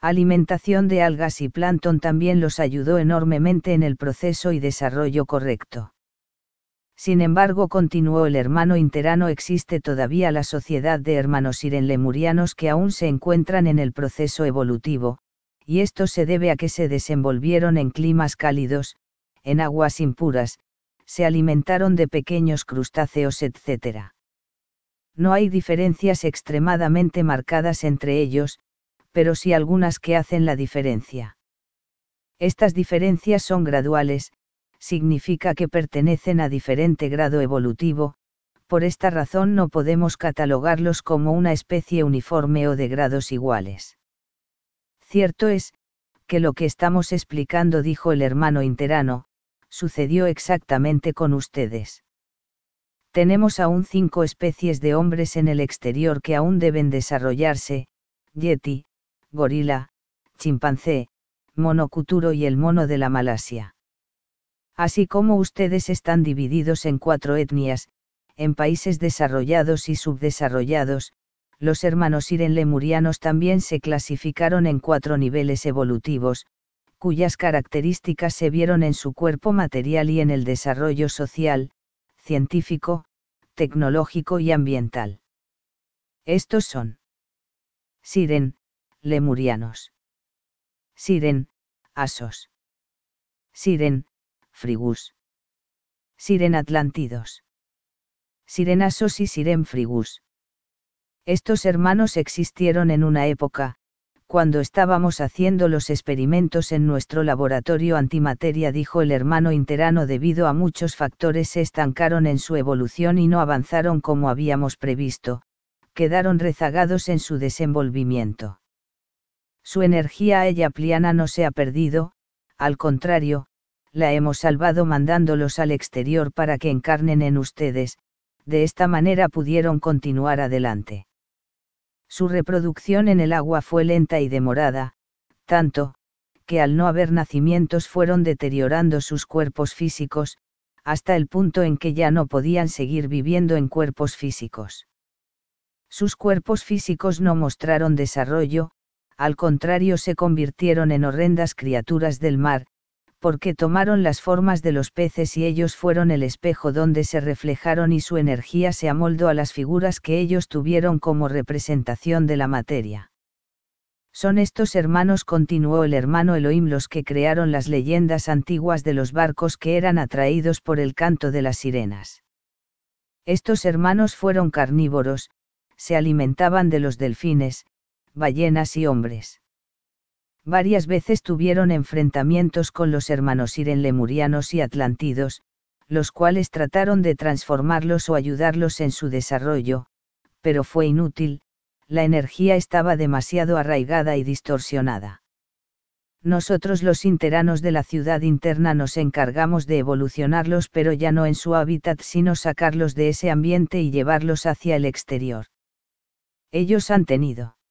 Alimentación de algas y plancton también los ayudó enormemente en el proceso y desarrollo correcto. Sin embargo, continuó el hermano Interano, existe todavía la sociedad de hermanos siren-lemurianos que aún se encuentran en el proceso evolutivo, y esto se debe a que se desenvolvieron en climas cálidos, en aguas impuras, se alimentaron de pequeños crustáceos, etc. No hay diferencias extremadamente marcadas entre ellos, pero sí algunas que hacen la diferencia. Estas diferencias son graduales, significa que pertenecen a diferente grado evolutivo, por esta razón no podemos catalogarlos como una especie uniforme o de grados iguales. Cierto es, que lo que estamos explicando, dijo el hermano Interano, sucedió exactamente con ustedes. Tenemos aún 5 especies de hombres en el exterior que aún deben desarrollarse: yeti, gorila, chimpancé, mono cuturo y el mono de la Malasia. Así como ustedes están divididos en 4 etnias, en países desarrollados y subdesarrollados, los hermanos siren-lemurianos también se clasificaron en 4 niveles evolutivos, cuyas características se vieron en su cuerpo material y en el desarrollo social, científico, tecnológico y ambiental. Estos son: Siren, lemurianos. Siren, asos. Siren, frigus. Siren atlantidos. Sirenasos y Siren frigus. Estos hermanos existieron en una época, cuando estábamos haciendo los experimentos en nuestro laboratorio antimateria, dijo el hermano Interano, debido a muchos factores se estancaron en su evolución y no avanzaron como habíamos previsto, quedaron rezagados en su desenvolvimiento. Su energía Eyapliana no se ha perdido, al contrario, la hemos salvado mandándolos al exterior para que encarnen en ustedes, de esta manera pudieron continuar adelante. Su reproducción en el agua fue lenta y demorada, tanto, que al no haber nacimientos fueron deteriorando sus cuerpos físicos, hasta el punto en que ya no podían seguir viviendo en cuerpos físicos. Sus cuerpos físicos no mostraron desarrollo, al contrario se convirtieron en horrendas criaturas del mar, porque tomaron las formas de los peces y ellos fueron el espejo donde se reflejaron y su energía se amoldó a las figuras que ellos tuvieron como representación de la materia. Son estos hermanos, continuó el hermano Elohim, los que crearon las leyendas antiguas de los barcos que eran atraídos por el canto de las sirenas. Estos hermanos fueron carnívoros, se alimentaban de los delfines, ballenas y hombres. Varias veces tuvieron enfrentamientos con los hermanos siren-lemurianos y atlantidos, los cuales trataron de transformarlos o ayudarlos en su desarrollo, pero fue inútil, la energía estaba demasiado arraigada y distorsionada. Nosotros los interanos de la ciudad interna nos encargamos de evolucionarlos, pero ya no en su hábitat, sino sacarlos de ese ambiente y llevarlos hacia el exterior. Ellos han tenido